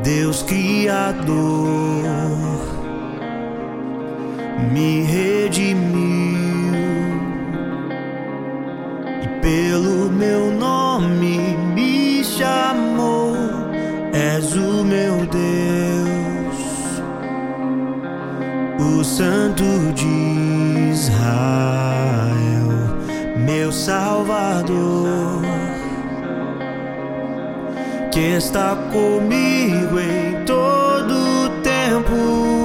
Deus Criador me redimiu e pelo meu nome me chamou. És o meu Deus, o Santo de Israel, meu Salvador, que está comigo em todo tempo.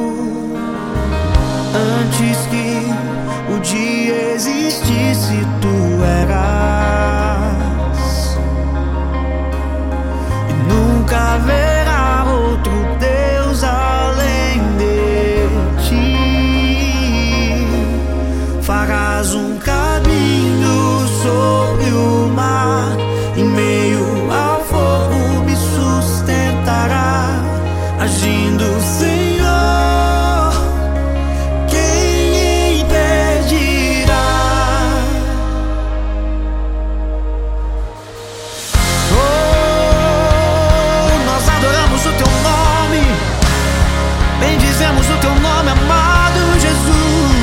Antes que o dia existisse, tu eras, e nunca haverá outro Deus além de ti. Farás um caminho sobre o mar, em meio ao fogo me sustentará, agindo Senhor. Quem impedirá? Oh, nós adoramos o teu nome, bendizemos o teu nome, amado Jesus.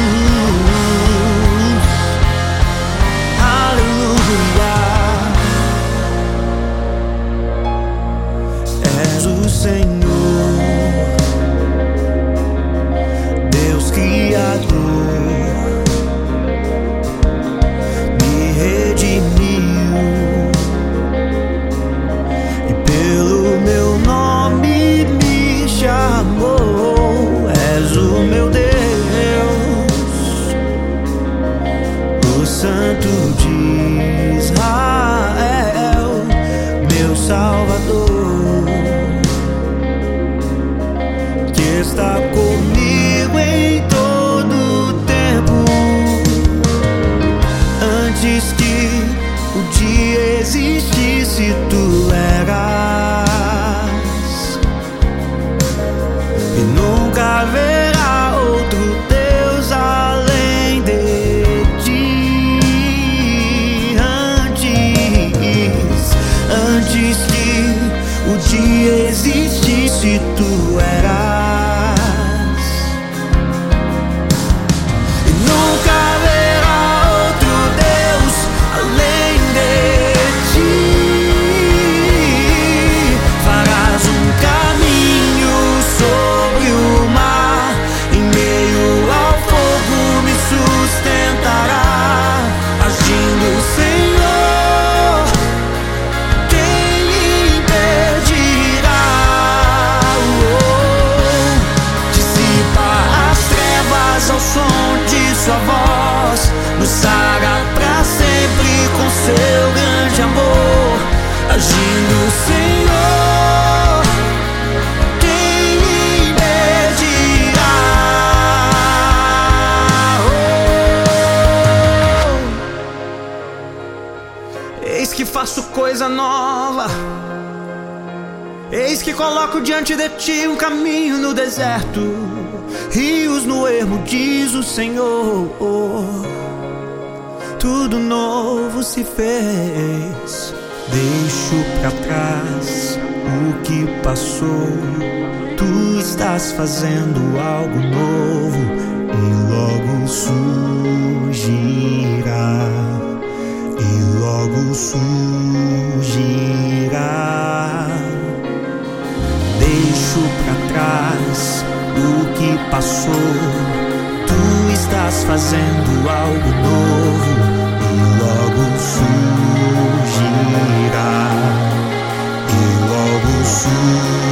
O Senhor, Deus Criador, me redimiu e pelo meu nome me chamou. És o meu Deus, o Santo de Israel, meu Salvador, está comigo em todo tempo. Antes que o dia existisse, tu eras, e nunca haverá outro Deus além de ti. Antes que o dia existisse, tu eras, sua voz nos sará pra sempre com seu grande amor, agindo Senhor. Quem impedirá? Eis que faço coisa nova, eis que coloco diante de ti um caminho no deserto, rios no ermo, diz o Senhor. Tudo novo se fez. Deixo pra trás o que passou. Tu estás fazendo algo novo e logo surgirá. E logo surgirá. Deixo pra trás o que passou, tu estás fazendo algo novo e logo surgirá, e logo surgirá.